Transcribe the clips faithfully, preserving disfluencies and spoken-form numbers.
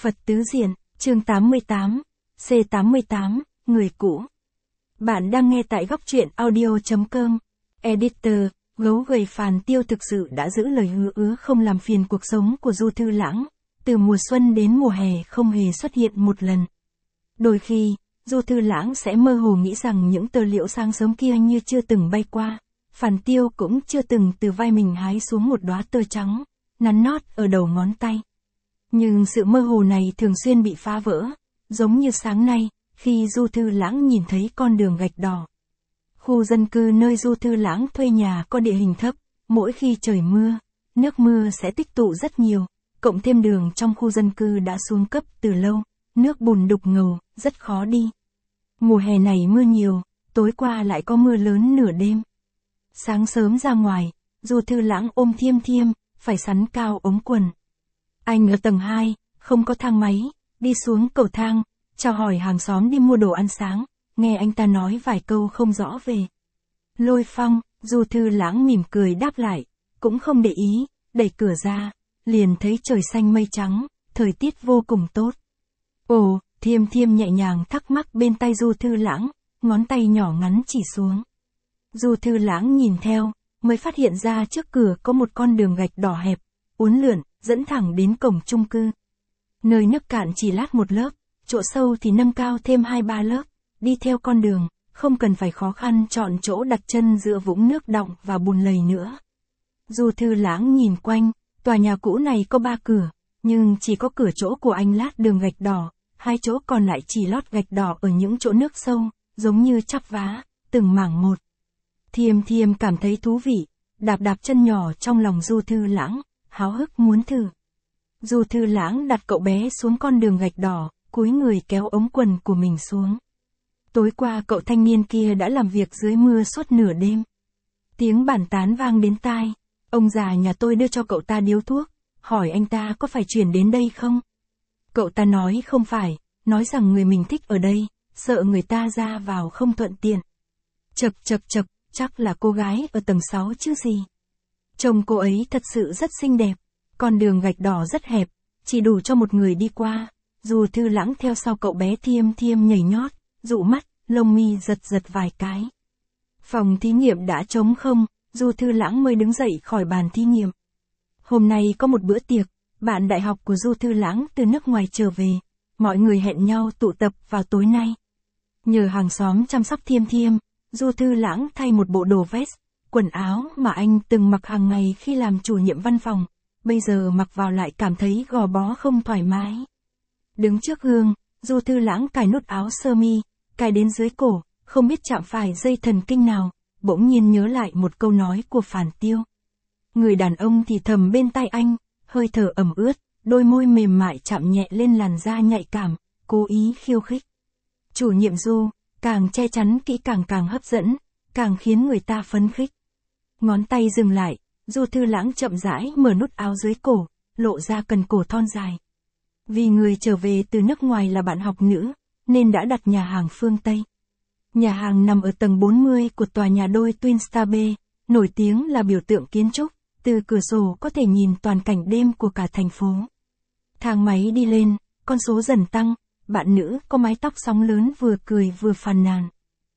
Phật tứ diện, chương tám mươi tám, C tám mươi tám, người cũ. Bạn đang nghe tại góc truyện audio.com. Editor, gấu gầy Phàn Tiêu thực sự đã giữ lời hứa ứa không làm phiền cuộc sống của Du Thư Lãng. Từ mùa xuân đến mùa hè không hề xuất hiện một lần. Đôi khi, Du Thư Lãng sẽ mơ hồ nghĩ rằng những tơ liễu sáng sớm kia như chưa từng bay qua. Phàn Tiêu cũng chưa từng từ vai mình hái xuống một đóa tơ trắng, nắn nót ở đầu ngón tay. Nhưng sự mơ hồ này thường xuyên bị phá vỡ, giống như sáng nay, khi Du Thư Lãng nhìn thấy con đường gạch đỏ. Khu dân cư nơi Du Thư Lãng thuê nhà có địa hình thấp, mỗi khi trời mưa, nước mưa sẽ tích tụ rất nhiều, cộng thêm đường trong khu dân cư đã xuống cấp từ lâu, nước bùn đục ngầu, rất khó đi. Mùa hè này mưa nhiều, tối qua lại có mưa lớn nửa đêm. Sáng sớm ra ngoài, Du Thư Lãng ôm Thiêm Thiêm, phải sắn cao ống quần. Anh ở tầng hai, không có thang máy, đi xuống cầu thang, chào hỏi hàng xóm đi mua đồ ăn sáng, nghe anh ta nói vài câu không rõ về Lôi Phong. Du Thư Lãng mỉm cười đáp lại, cũng không để ý, đẩy cửa ra, liền thấy trời xanh mây trắng, thời tiết vô cùng tốt. Ồ, Thiêm Thiêm nhẹ nhàng thắc mắc bên tay Du Thư Lãng, ngón tay nhỏ ngắn chỉ xuống. Du Thư Lãng nhìn theo, mới phát hiện ra trước cửa có một con đường gạch đỏ hẹp, uốn lượn, dẫn thẳng đến cổng chung cư. Nơi nước cạn chỉ lát một lớp, chỗ sâu thì nâng cao thêm hai ba lớp, đi theo con đường, không cần phải khó khăn chọn chỗ đặt chân giữa vũng nước đọng và bùn lầy nữa. Du Thư Lãng nhìn quanh, tòa nhà cũ này có ba cửa, nhưng chỉ có cửa chỗ của anh lát đường gạch đỏ, hai chỗ còn lại chỉ lót gạch đỏ ở những chỗ nước sâu, giống như chắp vá, từng mảng một. Thiêm Thiêm cảm thấy thú vị, đạp đạp chân nhỏ trong lòng Du Thư Lãng, háo hức muốn thử. Du Thư Lãng đặt cậu bé xuống con đường gạch đỏ, cúi người kéo ống quần của mình xuống. Tối qua cậu thanh niên kia đã làm việc dưới mưa suốt nửa đêm. Tiếng bàn tán vang đến tai, ông già nhà tôi đưa cho cậu ta điếu thuốc, hỏi anh ta có phải chuyển đến đây không? Cậu ta nói không phải, nói rằng người mình thích ở đây, sợ người ta ra vào không thuận tiện. Chậc chậc chậc, chắc là cô gái ở tầng sáu chứ gì. Trông cô ấy thật sự rất xinh đẹp, con đường gạch đỏ rất hẹp, chỉ đủ cho một người đi qua. Du Thư Lãng theo sau cậu bé Thiêm Thiêm nhảy nhót, dụ mắt, lông mi giật giật vài cái. Phòng thí nghiệm đã trống không, Du Thư Lãng mới đứng dậy khỏi bàn thí nghiệm. Hôm nay có một bữa tiệc, bạn đại học của Du Thư Lãng từ nước ngoài trở về, mọi người hẹn nhau tụ tập vào tối nay. Nhờ hàng xóm chăm sóc Thiêm Thiêm, Du Thư Lãng thay một bộ đồ vest, quần áo mà anh từng mặc hàng ngày khi làm chủ nhiệm văn phòng, bây giờ mặc vào lại cảm thấy gò bó không thoải mái. Đứng trước gương, Du Thư Lãng cài nút áo sơ mi, cài đến dưới cổ, không biết chạm phải dây thần kinh nào, bỗng nhiên nhớ lại một câu nói của Phàn Tiêu. Người đàn ông thì thầm bên tai anh, hơi thở ẩm ướt, đôi môi mềm mại chạm nhẹ lên làn da nhạy cảm, cố ý khiêu khích. Chủ nhiệm Du, càng che chắn kỹ càng càng hấp dẫn, càng khiến người ta phấn khích. Ngón tay dừng lại, Du Thư Lãng chậm rãi mở nút áo dưới cổ, lộ ra cần cổ thon dài. Vì người trở về từ nước ngoài là bạn học nữ, nên đã đặt nhà hàng phương Tây. Nhà hàng nằm ở tầng bốn mươi của tòa nhà đôi Twin Star B, nổi tiếng là biểu tượng kiến trúc, từ cửa sổ có thể nhìn toàn cảnh đêm của cả thành phố. Thang máy đi lên, con số dần tăng, bạn nữ có mái tóc sóng lớn vừa cười vừa phàn nàn.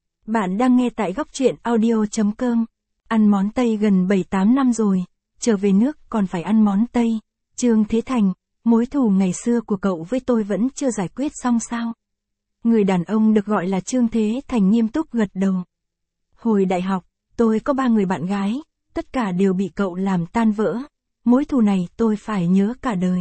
Bạn đang nghe tại góc truyện audio.com. Ăn món Tây gần bảy tám năm rồi, trở về nước còn phải ăn món Tây. Trương Thế Thành, mối thù ngày xưa của cậu với tôi vẫn chưa giải quyết xong sao? Người đàn ông được gọi là Trương Thế Thành nghiêm túc gật đầu. Hồi đại học, tôi có ba người bạn gái, tất cả đều bị cậu làm tan vỡ. Mối thù này tôi phải nhớ cả đời.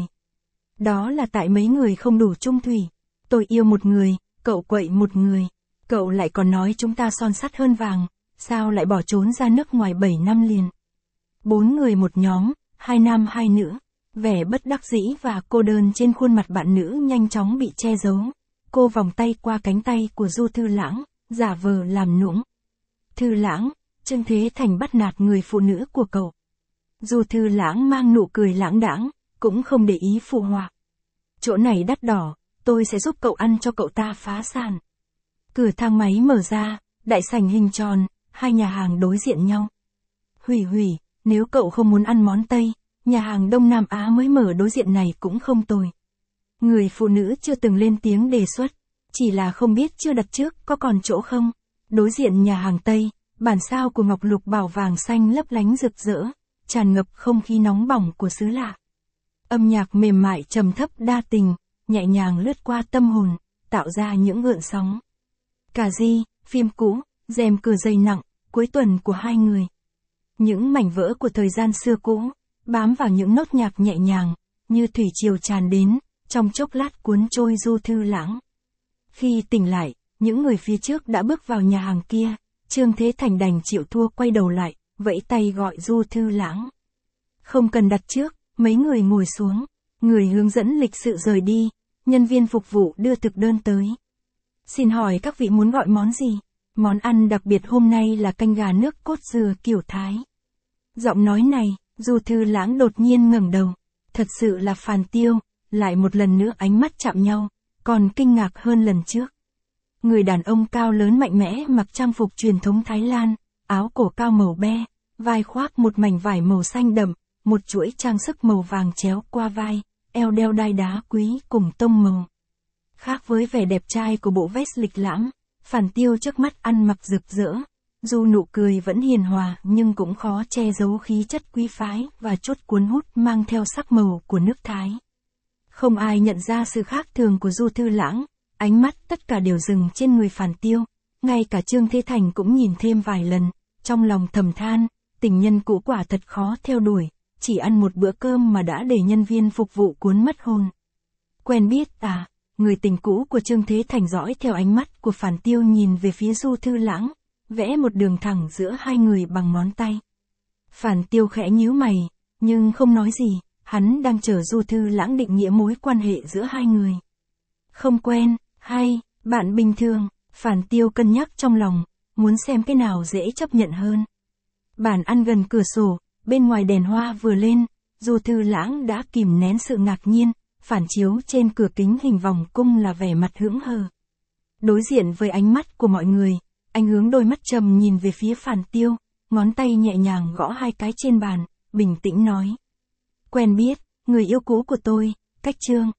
Đó là tại mấy người không đủ chung thủy. Tôi yêu một người, cậu quậy một người. Cậu lại còn nói chúng ta son sắt hơn vàng, sao lại bỏ trốn ra nước ngoài bảy năm liền. Bốn người một nhóm, hai nam hai nữ. Vẻ bất đắc dĩ và cô đơn trên khuôn mặt bạn nữ nhanh chóng bị che giấu. Cô vòng tay qua cánh tay của Du Thư Lãng, giả vờ làm nũng. Thư Lãng, Trương Thế Thành bắt nạt người phụ nữ của cậu. Du Thư Lãng mang nụ cười lãng đãng, cũng không để ý phụ họa. Chỗ này đắt đỏ, tôi sẽ giúp cậu ăn cho cậu ta phá sản. Cửa thang máy mở ra, đại sảnh hình tròn, hai nhà hàng đối diện nhau. Hủy hủy, nếu cậu không muốn ăn món Tây, nhà hàng Đông Nam Á mới mở đối diện này cũng không tồi. Người phụ nữ chưa từng lên tiếng đề xuất, chỉ là không biết chưa đặt trước có còn chỗ không. Đối diện nhà hàng Tây, bản sao của ngọc lục bảo vàng xanh lấp lánh rực rỡ, tràn ngập không khí nóng bỏng của xứ lạ. Âm nhạc mềm mại trầm thấp đa tình, nhẹ nhàng lướt qua tâm hồn, tạo ra những gợn sóng. Cà ri, phim cũ, rèm cửa dày nặng, cuối tuần của hai người. Những mảnh vỡ của thời gian xưa cũ, bám vào những nốt nhạc nhẹ nhàng, như thủy triều tràn đến, trong chốc lát cuốn trôi Du Thư Lãng. Khi tỉnh lại, những người phía trước đã bước vào nhà hàng kia, Trương Thế Thành đành chịu thua quay đầu lại, vẫy tay gọi Du Thư Lãng. Không cần đặt trước, mấy người ngồi xuống, người hướng dẫn lịch sự rời đi, nhân viên phục vụ đưa thực đơn tới. Xin hỏi các vị muốn gọi món gì? Món ăn đặc biệt hôm nay là canh gà nước cốt dừa kiểu Thái. Giọng nói này, Du Thư Lãng đột nhiên ngẩng đầu. Thật sự là Phàn Tiêu, lại một lần nữa ánh mắt chạm nhau, còn kinh ngạc hơn lần trước. Người đàn ông cao lớn mạnh mẽ mặc trang phục truyền thống Thái Lan, áo cổ cao màu be, vai khoác một mảnh vải màu xanh đậm, một chuỗi trang sức màu vàng chéo qua vai, eo đeo đai đá quý cùng tông màu. Khác với vẻ đẹp trai của bộ vest lịch lãm, Phàn Tiêu trước mắt ăn mặc rực rỡ, dù nụ cười vẫn hiền hòa nhưng cũng khó che giấu khí chất quý phái và chút cuốn hút mang theo sắc màu của nước Thái. Không ai nhận ra sự khác thường của Du Thư Lãng, ánh mắt tất cả đều dừng trên người Phàn Tiêu, ngay cả Trương Thế Thành cũng nhìn thêm vài lần, trong lòng thầm than, tình nhân cũ quả thật khó theo đuổi, chỉ ăn một bữa cơm mà đã để nhân viên phục vụ cuốn mất hồn. Quen biết à? Người tình cũ của Trương Thế Thành dõi theo ánh mắt của Phàn Tiêu nhìn về phía Du Thư Lãng, vẽ một đường thẳng giữa hai người bằng ngón tay. Phàn Tiêu khẽ nhíu mày, nhưng không nói gì, hắn đang chờ Du Thư Lãng định nghĩa mối quan hệ giữa hai người. Không quen, hay, bạn bình thường, Phàn Tiêu cân nhắc trong lòng, muốn xem cái nào dễ chấp nhận hơn. Bàn ăn gần cửa sổ, bên ngoài đèn hoa vừa lên, Du Thư Lãng đã kìm nén sự ngạc nhiên, phản chiếu trên cửa kính hình vòng cung là vẻ mặt hững hờ. Đối diện với ánh mắt của mọi người, anh hướng đôi mắt trầm nhìn về phía Phàn Tiêu, ngón tay nhẹ nhàng gõ hai cái trên bàn, bình tĩnh nói. Quen biết, người yêu cũ của tôi, cách Trương.